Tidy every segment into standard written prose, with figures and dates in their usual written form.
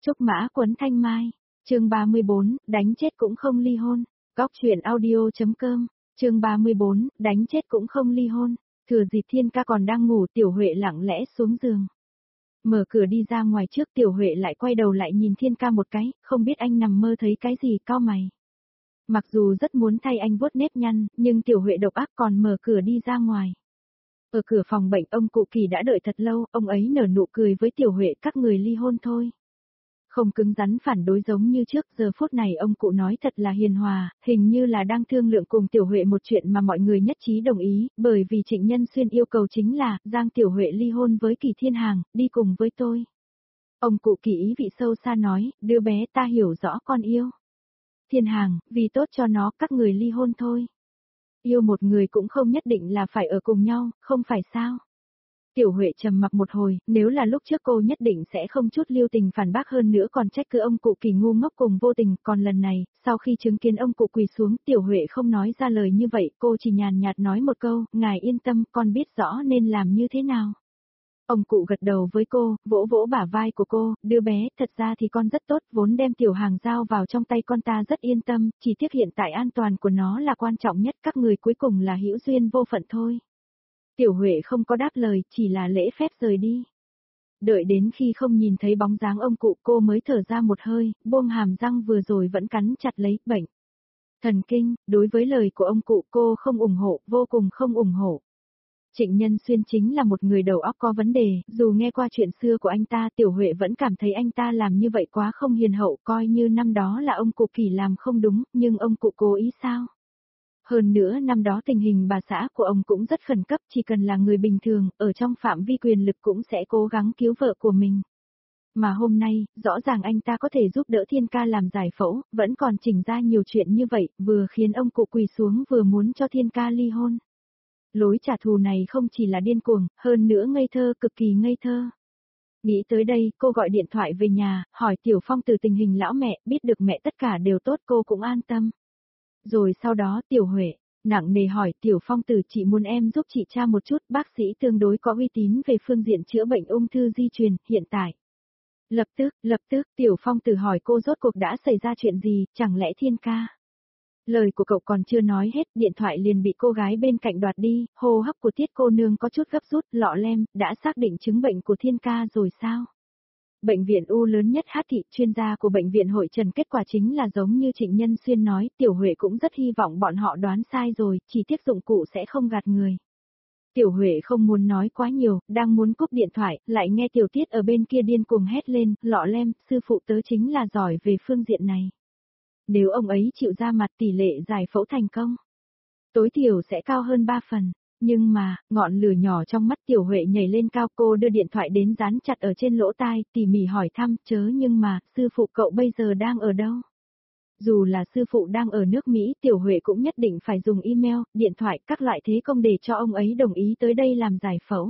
Trúc mã quấn thanh mai. Chương 34, đánh chết cũng không ly hôn. Góc truyện audio.com. Chương 34, đánh chết cũng không ly hôn. Thừa dịp Thiên ca còn đang ngủ, Tiểu Huệ lặng lẽ xuống giường. Mở cửa đi ra ngoài trước, Tiểu Huệ lại quay đầu lại nhìn Thiên ca một cái, không biết anh nằm mơ thấy cái gì, cau mày. Mặc dù rất muốn thay anh vuốt nếp nhăn, nhưng Tiểu Huệ độc ác còn mở cửa đi ra ngoài. Ở cửa phòng bệnh, ông cụ Kỳ đã đợi thật lâu, ông ấy nở nụ cười với Tiểu Huệ, các người ly hôn thôi. Không cứng rắn phản đối giống như trước, giờ phút này ông cụ nói thật là hiền hòa, hình như là đang thương lượng cùng Tiểu Huệ một chuyện mà mọi người nhất trí đồng ý, bởi vì Trịnh Nhân Xuyên yêu cầu chính là, Giang Tiểu Huệ ly hôn với Kỳ Thiên Hàng, đi cùng với tôi. Ông cụ Kỳ ý vị sâu xa nói, đứa bé ta hiểu rõ con yêu. Thiên Hàng, vì tốt cho nó, các người ly hôn thôi. Yêu một người cũng không nhất định là phải ở cùng nhau, không phải sao? Tiểu Huệ trầm mặc một hồi, nếu là lúc trước cô nhất định sẽ không chút lưu tình phản bác, hơn nữa còn trách cứ ông cụ Kỳ ngu ngốc cùng vô tình, còn lần này, sau khi chứng kiến ông cụ quỳ xuống, Tiểu Huệ không nói ra lời như vậy, cô chỉ nhàn nhạt nói một câu, ngài yên tâm, con biết rõ nên làm như thế nào. Ông cụ gật đầu với cô, vỗ vỗ bả vai của cô, đứa bé, thật ra thì con rất tốt, vốn đem Tiểu Hàng giao vào trong tay con ta rất yên tâm, chỉ tiếc hiện tại an toàn của nó là quan trọng nhất, các người cuối cùng là hữu duyên vô phận thôi. Tiểu Huệ không có đáp lời, chỉ là lễ phép rời đi. Đợi đến khi không nhìn thấy bóng dáng ông cụ, cô mới thở ra một hơi, buông hàm răng vừa rồi vẫn cắn chặt lấy, bệnh. Thần kinh, đối với lời của ông cụ cô không ủng hộ, vô cùng không ủng hộ. Trịnh Nhân Xuyên chính là một người đầu óc có vấn đề, dù nghe qua chuyện xưa của anh ta, Tiểu Huệ vẫn cảm thấy anh ta làm như vậy quá không hiền hậu, coi như năm đó là ông cụ Kỳ làm không đúng, nhưng ông cụ cố ý sao? Hơn nữa năm đó tình hình bà xã của ông cũng rất khẩn cấp, chỉ cần là người bình thường, ở trong phạm vi quyền lực cũng sẽ cố gắng cứu vợ của mình. Mà hôm nay, rõ ràng anh ta có thể giúp đỡ Thiên ca làm giải phẫu, vẫn còn chỉnh ra nhiều chuyện như vậy, vừa khiến ông cụ quỳ xuống vừa muốn cho Thiên ca ly hôn. Lối trả thù này không chỉ là điên cuồng, hơn nữa ngây thơ, cực kỳ ngây thơ. Nghĩ tới đây, cô gọi điện thoại về nhà, hỏi Tiểu Phong từ tình hình lão mẹ, biết được mẹ tất cả đều tốt cô cũng an tâm. Rồi sau đó Tiểu Huệ, nặng nề hỏi Tiểu Phong từ, chị muốn em giúp chị tra một chút, bác sĩ tương đối có uy tín về phương diện chữa bệnh ung thư di truyền, hiện tại. Lập tức, Tiểu Phong từ hỏi cô rốt cuộc đã xảy ra chuyện gì, chẳng lẽ Thiên ca. Lời của cậu còn chưa nói hết, điện thoại liền bị cô gái bên cạnh đoạt đi, hô hấp của Tiết cô nương có chút gấp rút, lọ lem, đã xác định chứng bệnh của Thiên ca rồi sao? Bệnh viện U lớn nhất Hát Thị, chuyên gia của bệnh viện Hội Trần, kết quả chính là giống như Trịnh Nhân Xuyên nói, Tiểu Huệ cũng rất hy vọng bọn họ đoán sai rồi, chỉ tiếc dụng cụ sẽ không gạt người. Tiểu Huệ không muốn nói quá nhiều, đang muốn cúp điện thoại, lại nghe Tiểu Tiết ở bên kia điên cuồng hét lên, lọ lem, sư phụ tớ chính là giỏi về phương diện này. Nếu ông ấy chịu ra mặt, tỷ lệ giải phẫu thành công tối thiểu sẽ cao hơn 3 phần. Nhưng mà, ngọn lửa nhỏ trong mắt Tiểu Huệ nhảy lên cao, cô đưa điện thoại đến dán chặt ở trên lỗ tai, tỉ mỉ hỏi thăm, chớ nhưng mà, sư phụ cậu bây giờ đang ở đâu? Dù là sư phụ đang ở nước Mỹ, Tiểu Huệ cũng nhất định phải dùng email, điện thoại, các loại thế công để cho ông ấy đồng ý tới đây làm giải phẫu.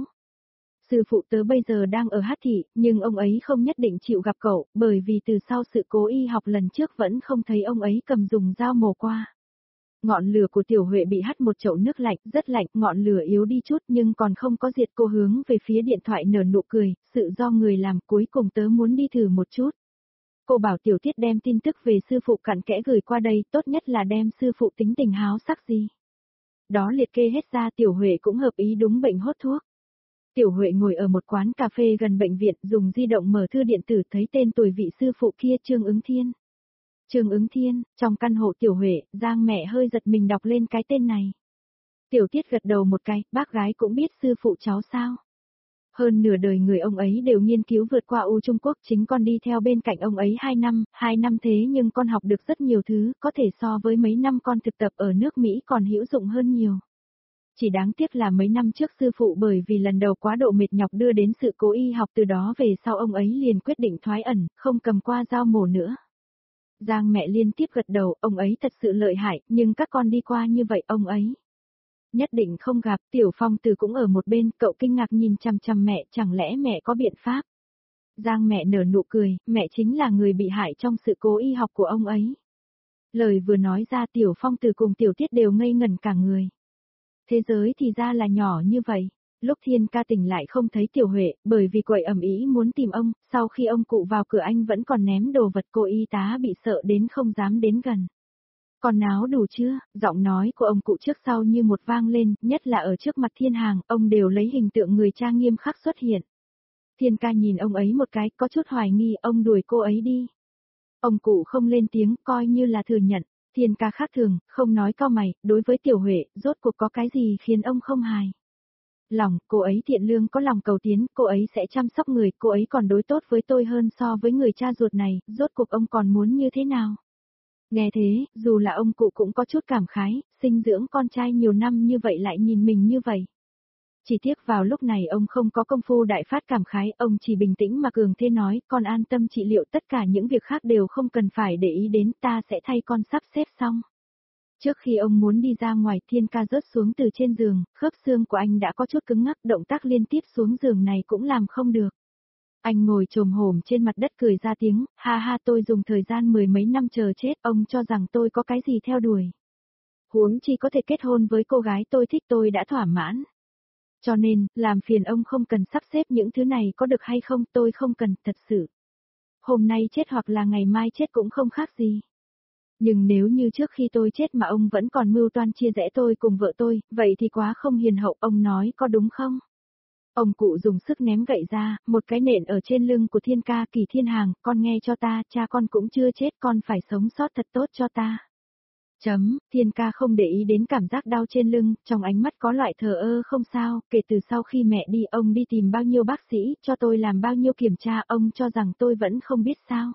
Sư phụ tớ bây giờ đang ở Hát Thị, nhưng ông ấy không nhất định chịu gặp cậu, bởi vì từ sau sự cố y học lần trước vẫn không thấy ông ấy cầm dùng dao mổ qua. Ngọn lửa của Tiểu Huệ bị hắt một chậu nước lạnh, rất lạnh, ngọn lửa yếu đi chút nhưng còn không có diệt, cô hướng về phía điện thoại nở nụ cười, sự do người làm, cuối cùng tớ muốn đi thử một chút. Cô bảo Tiểu Tiết đem tin tức về sư phụ cặn kẽ gửi qua đây, tốt nhất là đem sư phụ tính tình háo sắc gì. Đó liệt kê hết ra, Tiểu Huệ cũng hợp ý đúng bệnh hốt thuốc. Tiểu Huệ ngồi ở một quán cà phê gần bệnh viện, dùng di động mở thư điện tử, thấy tên tuổi vị sư phụ kia, Trương Ứng Thiên. Trương Ứng Thiên, trong căn hộ Tiểu Huệ, Giang mẹ hơi giật mình đọc lên cái tên này. Tiểu Tiết gật đầu một cái, bác gái cũng biết sư phụ cháu sao. Hơn nửa đời người ông ấy đều nghiên cứu vượt qua Trung Quốc, chính con đi theo bên cạnh ông ấy 2 năm thế nhưng con học được rất nhiều thứ, có thể so với mấy năm con thực tập ở nước Mỹ còn hữu dụng hơn nhiều. Chỉ đáng tiếc là mấy năm trước sư phụ bởi vì lần đầu quá độ mệt nhọc đưa đến sự cố y học, từ đó về sau ông ấy liền quyết định thoái ẩn, không cầm qua dao mổ nữa. Giang mẹ liên tiếp gật đầu, ông ấy thật sự lợi hại, nhưng các con đi qua như vậy ông ấy nhất định không gặp. Tiểu Phong Từ cũng ở một bên, cậu kinh ngạc nhìn chằm chằm mẹ, chẳng lẽ mẹ có biện pháp? Giang mẹ nở nụ cười, mẹ chính là người bị hại trong sự cố y học của ông ấy. Lời vừa nói ra, Tiểu Phong Từ cùng Tiểu Tiết đều ngây ngẩn cả người. Thế giới thì ra là nhỏ như vậy. Lúc Thiên ca tỉnh lại không thấy Tiểu Huệ, bởi vì quậy ầm ĩ muốn tìm ông, sau khi ông cụ vào cửa anh vẫn còn ném đồ vật, cô y tá bị sợ đến không dám đến gần. Còn náo đủ chưa? Giọng nói của ông cụ trước sau như một vang lên, nhất là ở trước mặt Thiên Hàng, ông đều lấy hình tượng người cha nghiêm khắc xuất hiện. Thiên ca nhìn ông ấy một cái, có chút hoài nghi, ông đuổi cô ấy đi. Ông cụ không lên tiếng, coi như là thừa nhận. Thiên ca khác thường, không nói cau mày, đối với Tiểu Huệ, rốt cuộc có cái gì khiến ông không hài. Lòng, cô ấy thiện lương có lòng cầu tiến, cô ấy sẽ chăm sóc người, cô ấy còn đối tốt với tôi hơn so với người cha ruột này, rốt cuộc ông còn muốn như thế nào? Nghe thế, dù là ông cụ cũng có chút cảm khái, sinh dưỡng con trai nhiều năm như vậy lại nhìn mình như vậy. Chỉ tiếc vào lúc này ông không có công phu đại phát cảm khái, ông chỉ bình tĩnh mà cường thế nói, con an tâm trị liệu, tất cả những việc khác đều không cần phải để ý đến, ta sẽ thay con sắp xếp xong. Trước khi ông muốn đi ra ngoài, Thiên ca rớt xuống từ trên giường, khớp xương của anh đã có chút cứng ngắc, động tác liên tiếp xuống giường này cũng làm không được. Anh ngồi chồm hổm trên mặt đất cười ra tiếng, ha ha, tôi dùng thời gian mười mấy năm chờ chết, ông cho rằng tôi có cái gì theo đuổi. Huống chi có thể kết hôn với cô gái tôi thích, tôi đã thỏa mãn. Cho nên, làm phiền ông không cần sắp xếp những thứ này, có được hay không, tôi không cần, thật sự. Hôm nay chết hoặc là ngày mai chết cũng không khác gì. Nhưng nếu như trước khi tôi chết mà ông vẫn còn mưu toan chia rẽ tôi cùng vợ tôi, vậy thì quá không hiền hậu, ông nói có đúng không? Ông cụ dùng sức ném gậy ra, một cái nện ở trên lưng của Thiên ca. Kỳ Thiên Hàng, con nghe cho ta, cha con cũng chưa chết, con phải sống sót thật tốt cho ta. Thiên ca không để ý đến cảm giác đau trên lưng, trong ánh mắt có loại thờ ơ, không sao, kể từ sau khi mẹ đi ông đi tìm bao nhiêu bác sĩ, cho tôi làm bao nhiêu kiểm tra, ông cho rằng tôi vẫn không biết sao.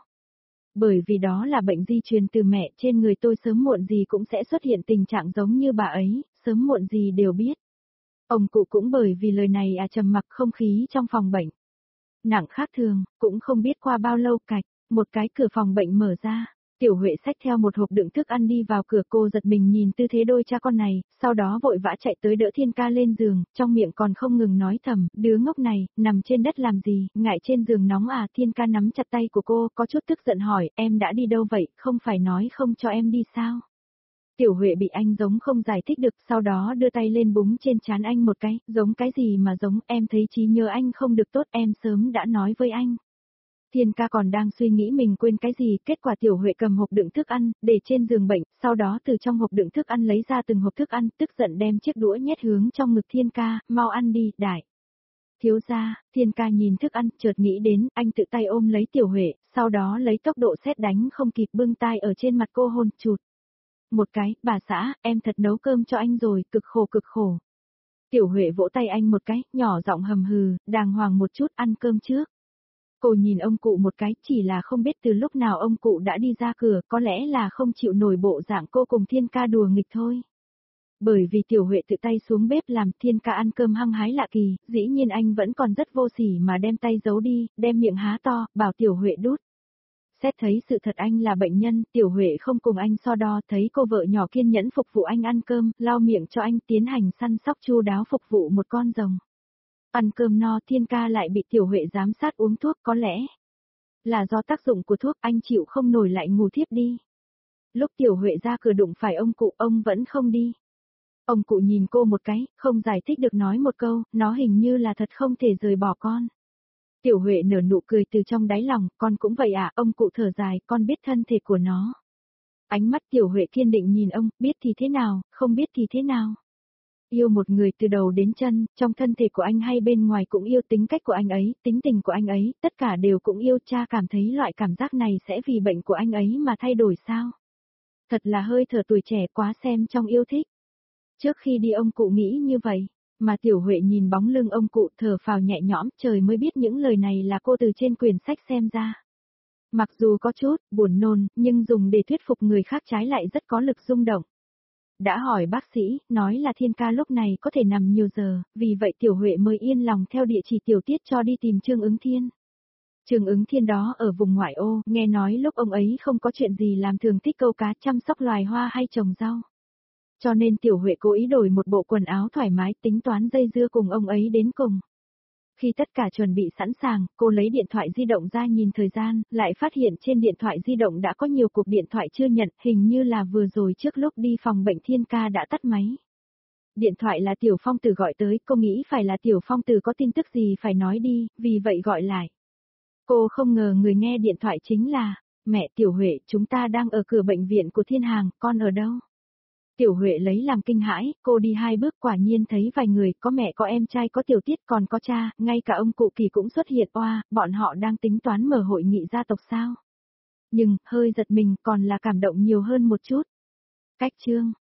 Bởi vì đó là bệnh di truyền từ mẹ, trên người tôi sớm muộn gì cũng sẽ xuất hiện tình trạng giống như bà ấy, sớm muộn gì đều biết. Ông cụ cũng bởi vì lời này trầm mặc, không khí trong phòng bệnh nặng khác thường, cũng không biết qua bao lâu cạch, một cái cửa phòng bệnh mở ra. Tiểu Huệ xách theo một hộp đựng thức ăn đi vào cửa, cô giật mình nhìn tư thế đôi cha con này, sau đó vội vã chạy tới đỡ Thiên ca lên giường, trong miệng còn không ngừng nói thầm, đứa ngốc này, nằm trên đất làm gì, ngại trên giường nóng à. Thiên ca nắm chặt tay của cô, có chút tức giận hỏi, em đã đi đâu vậy, không phải nói không cho em đi sao? Tiểu Huệ bị anh giống không giải thích được, sau đó đưa tay lên búng trên trán anh một cái, giống cái gì mà giống, em thấy trí nhớ anh không được tốt, em sớm đã nói với anh. Thiên ca còn đang suy nghĩ mình quên cái gì, kết quả Tiểu Huệ cầm hộp đựng thức ăn, để trên giường bệnh, sau đó từ trong hộp đựng thức ăn lấy ra từng hộp thức ăn, tức giận đem chiếc đũa nhét hướng trong ngực Thiên ca, mau ăn đi, đại. Thiếu gia, Thiên ca nhìn thức ăn, chợt nghĩ đến, anh tự tay ôm lấy Tiểu Huệ, sau đó lấy tốc độ sét đánh không kịp bưng tai ở trên mặt cô hôn, chụt. Một cái, bà xã, em thật nấu cơm cho anh rồi, cực khổ cực khổ. Tiểu Huệ vỗ tay anh một cái, nhỏ giọng hầm hừ, đàng hoàng một chút, ăn cơm trước. Cô nhìn ông cụ một cái, chỉ là không biết từ lúc nào ông cụ đã đi ra cửa, có lẽ là không chịu nổi bộ dạng cô cùng Thiên ca đùa nghịch thôi. Bởi vì Tiểu Huệ tự tay xuống bếp làm, Thiên ca ăn cơm hăng hái lạ kỳ, dĩ nhiên anh vẫn còn rất vô sỉ mà đem tay giấu đi, đem miệng há to, bảo Tiểu Huệ đút. Xét thấy sự thật anh là bệnh nhân, Tiểu Huệ không cùng anh so đo, thấy cô vợ nhỏ kiên nhẫn phục vụ anh ăn cơm, lau miệng cho anh, tiến hành săn sóc chu đáo phục vụ một con rồng. Ăn cơm no, Thiên ca lại bị Tiểu Huệ giám sát uống thuốc, có lẽ là do tác dụng của thuốc, anh chịu không nổi lại ngủ thiếp đi. Lúc Tiểu Huệ ra cửa đụng phải ông cụ, ông vẫn không đi. Ông cụ nhìn cô một cái, không giải thích được nói một câu, nó hình như là thật không thể rời bỏ con. Tiểu Huệ nở nụ cười từ trong đáy lòng, con cũng vậy à, ông cụ thở dài, con biết thân thể của nó. Ánh mắt Tiểu Huệ kiên định nhìn ông, biết thì thế nào, không biết thì thế nào. Yêu một người từ đầu đến chân, trong thân thể của anh hay bên ngoài cũng yêu, tính cách của anh ấy, tính tình của anh ấy, tất cả đều cũng yêu. Cha cảm thấy loại cảm giác này sẽ vì bệnh của anh ấy mà thay đổi sao? Thật là hơi thở tuổi trẻ quá xem trong yêu thích. Trước khi đi ông cụ nghĩ như vậy, mà Tiểu Huệ nhìn bóng lưng ông cụ thở phào nhẹ nhõm, trời mới biết những lời này là cô từ trên quyển sách xem ra. Mặc dù có chút buồn nôn, nhưng dùng để thuyết phục người khác trái lại rất có lực rung động. Đã hỏi bác sĩ, nói là Thiên ca lúc này có thể nằm nhiều giờ, vì vậy Tiểu Huệ mới yên lòng theo địa chỉ Tiểu Tiết cho đi tìm Trương Ứng Thiên. Trương Ứng Thiên đó ở vùng ngoại ô, nghe nói lúc ông ấy không có chuyện gì làm thường thích câu cá, chăm sóc loài hoa hay trồng rau. Cho nên Tiểu Huệ cố ý đổi một bộ quần áo thoải mái, tính toán dây dưa cùng ông ấy đến cùng. Khi tất cả chuẩn bị sẵn sàng, cô lấy điện thoại di động ra nhìn thời gian, lại phát hiện trên điện thoại di động đã có nhiều cuộc điện thoại chưa nhận, hình như là vừa rồi trước lúc đi phòng bệnh Thiên ca đã tắt máy. Điện thoại là Tiểu Phong Tử gọi tới, cô nghĩ phải là Tiểu Phong Tử có tin tức gì phải nói đi, vì vậy gọi lại. Cô không ngờ người nghe điện thoại chính là, mẹ Tiểu Huệ, chúng ta đang ở cửa bệnh viện của Thiên Hàng, con ở đâu? Tiểu Huệ lấy làm kinh hãi, cô đi 2 bước quả nhiên thấy vài người, có mẹ có em trai có Tiểu Tiết còn có cha, ngay cả ông cụ Kỳ cũng xuất hiện oa, bọn họ đang tính toán mở hội nghị gia tộc sao? Nhưng, hơi giật mình còn là cảm động nhiều hơn một chút. Cách chương